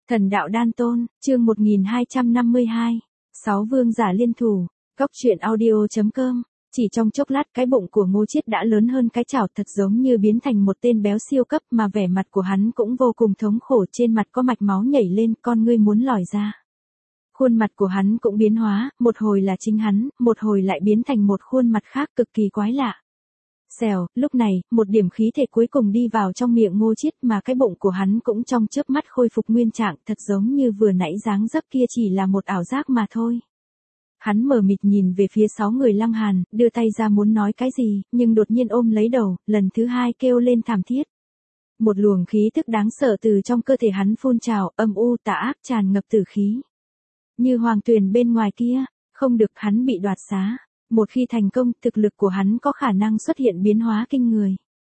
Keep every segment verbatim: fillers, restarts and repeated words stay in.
Thần đạo đan tôn, chương một nghìn hai trăm năm mươi hai. Sáu vương giả liên thủ, Cốc truyện audio chấm com. Chỉ trong chốc lát cái bụng của Ngô Chiết đã lớn hơn cái chảo, thật giống như biến thành một tên béo siêu cấp, mà vẻ mặt của hắn cũng vô cùng thống khổ, trên mặt có mạch máu nhảy lên, con ngươi muốn lòi ra. Khuôn mặt của hắn cũng biến hóa, một hồi là chính hắn, một hồi lại biến thành một khuôn mặt khác cực kỳ quái lạ. Xèo, lúc này, một điểm khí thể cuối cùng đi vào trong miệng Ngô Chiết, mà cái bụng của hắn cũng trong chớp mắt khôi phục nguyên trạng, thật giống như vừa nãy dáng dấp kia chỉ là một ảo giác mà thôi. Hắn mờ mịt nhìn về phía sáu người Lăng Hàn, đưa tay ra muốn nói cái gì, nhưng đột nhiên ôm lấy đầu, lần thứ hai kêu lên thảm thiết. Một luồng khí tức đáng sợ từ trong cơ thể hắn phun trào, âm u tà ác tràn ngập tử khí. Như hoàng tuyền bên ngoài kia, không được, hắn bị đoạt xá. Một khi thành công, thực lực của hắn có khả năng xuất hiện biến hóa kinh người.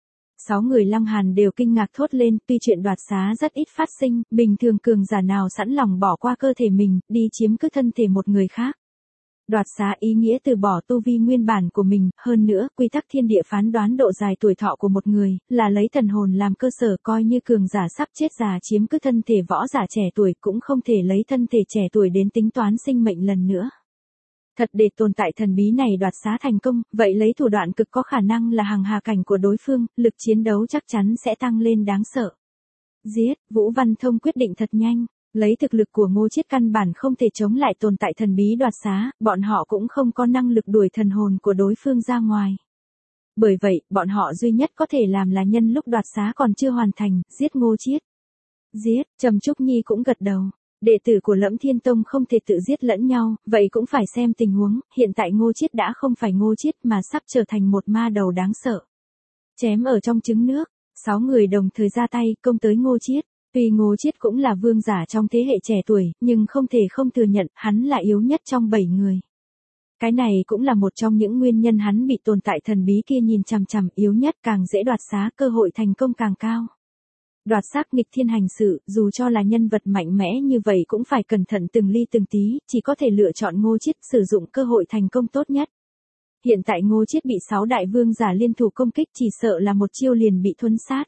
Sáu người Lăng Hàn đều kinh ngạc thốt lên, tuy chuyện đoạt xá rất ít phát sinh, bình thường cường giả nào sẵn lòng bỏ qua cơ thể mình, đi chiếm cứ thân thể một người khác. Đoạt xá ý nghĩa từ bỏ tu vi nguyên bản của mình, hơn nữa, quy tắc thiên địa phán đoán độ dài tuổi thọ của một người, là lấy thần hồn làm cơ sở, coi như cường giả sắp chết già chiếm cứ thân thể võ giả trẻ tuổi cũng không thể lấy thân thể trẻ tuổi đến tính toán sinh mệnh lần nữa. Thật để tồn tại thần bí này đoạt xá thành công, vậy lấy thủ đoạn cực có khả năng là hằng hà cảnh của đối phương, lực chiến đấu chắc chắn sẽ tăng lên đáng sợ. Giết, Vũ Văn Thông quyết định thật nhanh, lấy thực lực của Ngô Chiết căn bản không thể chống lại tồn tại thần bí đoạt xá, bọn họ cũng không có năng lực đuổi thần hồn của đối phương ra ngoài. Bởi vậy, bọn họ duy nhất có thể làm là nhân lúc đoạt xá còn chưa hoàn thành, giết Ngô Chiết. Giết, Trầm Trúc Nhi cũng gật đầu. Đệ tử của Lẫm Thiên Tông không thể tự giết lẫn nhau, vậy cũng phải xem tình huống, hiện tại Ngô Chiết đã không phải Ngô Chiết mà sắp trở thành một ma đầu đáng sợ. Chém ở trong trứng nước, sáu người đồng thời ra tay công tới Ngô Chiết. Tuy Ngô Chiết cũng là vương giả trong thế hệ trẻ tuổi, nhưng không thể không thừa nhận hắn là yếu nhất trong bảy người. Cái này cũng là một trong những nguyên nhân hắn bị tồn tại thần bí kia nhìn chằm chằm, yếu nhất càng dễ đoạt xá, cơ hội thành công càng cao. Đoạt xác nghịch thiên hành sự, dù cho là nhân vật mạnh mẽ như vậy cũng phải cẩn thận từng ly từng tí, chỉ có thể lựa chọn Ngô Chiết sử dụng cơ hội thành công tốt nhất. Hiện tại Ngô Chiết bị sáu đại vương giả liên thủ công kích, chỉ sợ là một chiêu liền bị thuấn sát.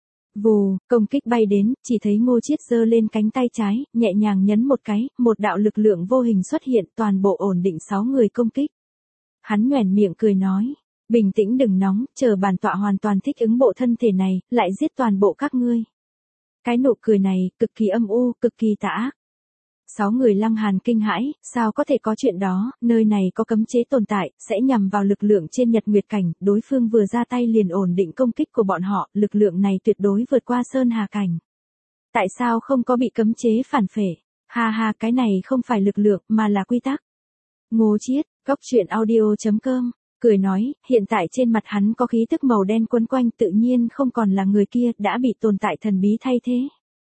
Vù, công kích bay đến, chỉ thấy Ngô Chiết giơ lên cánh tay trái, nhẹ nhàng nhấn một cái, một đạo lực lượng vô hình xuất hiện, toàn bộ ổn định sáu người công kích. Hắn nhoẻn miệng cười nói, bình tĩnh đừng nóng, chờ bản tọa hoàn toàn thích ứng bộ thân thể này, lại giết toàn bộ các ngươi. Cái nụ cười này, cực kỳ âm u, cực kỳ tà ác. Sáu người Lăng Hàn kinh hãi, sao có thể có chuyện đó, nơi này có cấm chế tồn tại, sẽ nhằm vào lực lượng trên Nhật Nguyệt Cảnh, đối phương vừa ra tay liền ổn định công kích của bọn họ, lực lượng này tuyệt đối vượt qua Sơn Hà Cảnh. Tại sao không có bị cấm chế phản phệ? Ha ha, cái này không phải lực lượng, mà là quy tắc. Ngô Chiết, Cốc truyện audio chấm com, cười nói, hiện tại trên mặt hắn có khí tức màu đen quấn quanh, tự nhiên không còn là người kia, đã bị tồn tại thần bí thay thế.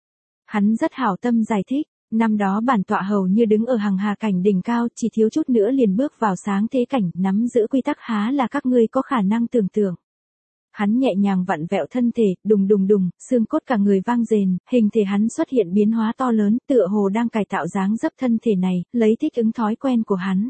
Hắn rất hảo tâm giải thích. Năm đó bản tọa hầu như đứng ở hằng hà cảnh đỉnh cao, chỉ thiếu chút nữa liền bước vào sáng thế cảnh, nắm giữ quy tắc há là các ngươi có khả năng tưởng tượng. Hắn nhẹ nhàng vặn vẹo thân thể, đùng đùng đùng, xương cốt cả người vang rền, hình thể hắn xuất hiện biến hóa to lớn, tựa hồ đang cải tạo dáng dấp thân thể này, lấy thích ứng thói quen của hắn.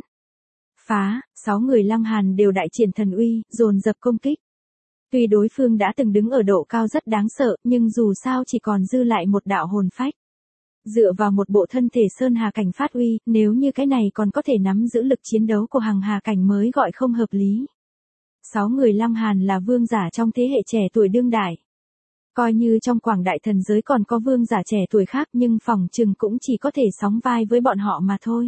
Phá, sáu người Lăng Hàn đều đại triển thần uy, dồn dập công kích. Tuy đối phương đã từng đứng ở độ cao rất đáng sợ, nhưng dù sao chỉ còn dư lại một đạo hồn phách. Dựa vào một bộ thân thể Sơn Hà Cảnh phát uy, nếu như cái này còn có thể nắm giữ lực chiến đấu của hằng hà cảnh mới gọi không hợp lý. Sáu người Lăng Hàn là vương giả trong thế hệ trẻ tuổi đương đại. Coi như trong quảng đại thần giới còn có vương giả trẻ tuổi khác, nhưng phỏng chừng cũng chỉ có thể sóng vai với bọn họ mà thôi.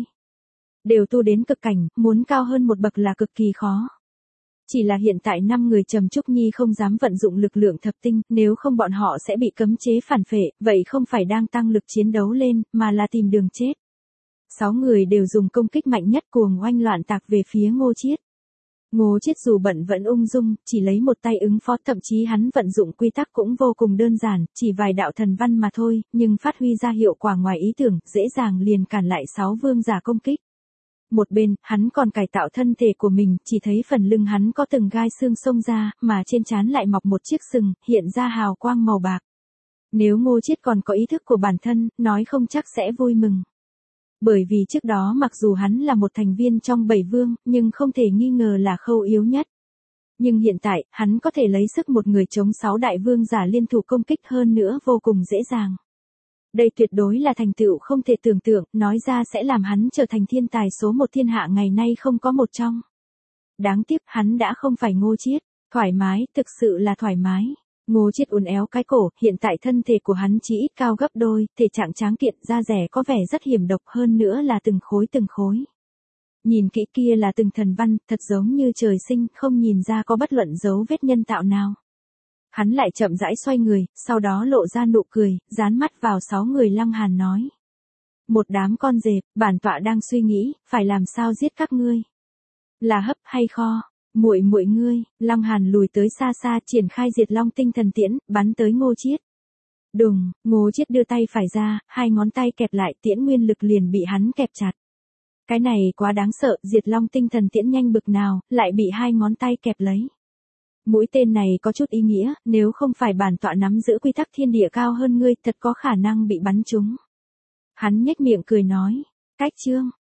Đều tu đến cực cảnh, muốn cao hơn một bậc là cực kỳ khó. Chỉ là hiện tại năm người Trầm Trúc Nhi không dám vận dụng lực lượng thập tinh, nếu không bọn họ sẽ bị cấm chế phản phệ, vậy không phải đang tăng lực chiến đấu lên, mà là tìm đường chết. Sáu người đều dùng công kích mạnh nhất cuồng oanh loạn tạc về phía Ngô Chiết. Ngô Chiết dù bận vẫn ung dung, chỉ lấy một tay ứng phó, thậm chí hắn vận dụng quy tắc cũng vô cùng đơn giản, chỉ vài đạo thần văn mà thôi, nhưng phát huy ra hiệu quả ngoài ý tưởng, dễ dàng liền cản lại sáu vương giả công kích. Một bên, hắn còn cải tạo thân thể của mình, chỉ thấy phần lưng hắn có từng gai xương xông ra, mà trên trán lại mọc một chiếc sừng, hiện ra hào quang màu bạc. Nếu Ngô Chiết còn có ý thức của bản thân, nói không chắc sẽ vui mừng. Bởi vì trước đó mặc dù hắn là một thành viên trong bảy vương, nhưng không thể nghi ngờ là khâu yếu nhất. Nhưng hiện tại, hắn có thể lấy sức một người chống sáu đại vương giả liên thủ công kích, hơn nữa vô cùng dễ dàng. Đây tuyệt đối là thành tựu không thể tưởng tượng, nói ra sẽ làm hắn trở thành thiên tài số một thiên hạ ngày nay không có một trong. Đáng tiếc hắn đã không phải Ngô Chiết, thoải mái, thực sự là thoải mái. Ngô Chiết uốn éo cái cổ, hiện tại thân thể của hắn chỉ ít cao gấp đôi, thể trạng tráng kiện, da rẻ có vẻ rất hiểm độc hơn nữa là từng khối từng khối. Nhìn kỹ kia là từng thần văn, thật giống như trời sinh, không nhìn ra có bất luận dấu vết nhân tạo nào. Hắn lại chậm rãi xoay người, sau đó lộ ra nụ cười, dán mắt vào sáu người Lăng Hàn nói. Một đám con dẹp, bản tọa đang suy nghĩ, phải làm sao giết các ngươi. Là hấp hay kho, muội muội ngươi, Lăng Hàn lùi tới xa xa triển khai diệt long tinh thần tiễn, bắn tới Ngô Chiết. Đùng, Ngô Chiết đưa tay phải ra, hai ngón tay kẹp lại tiễn nguyên lực liền bị hắn kẹp chặt. Cái này quá đáng sợ, diệt long tinh thần tiễn nhanh bực nào, lại bị hai ngón tay kẹp lấy. Mũi tên này có chút ý nghĩa, nếu không phải bản tọa nắm giữ quy tắc thiên địa cao hơn ngươi, thật có khả năng bị bắn trúng. Hắn nhếch miệng cười nói, cách chương,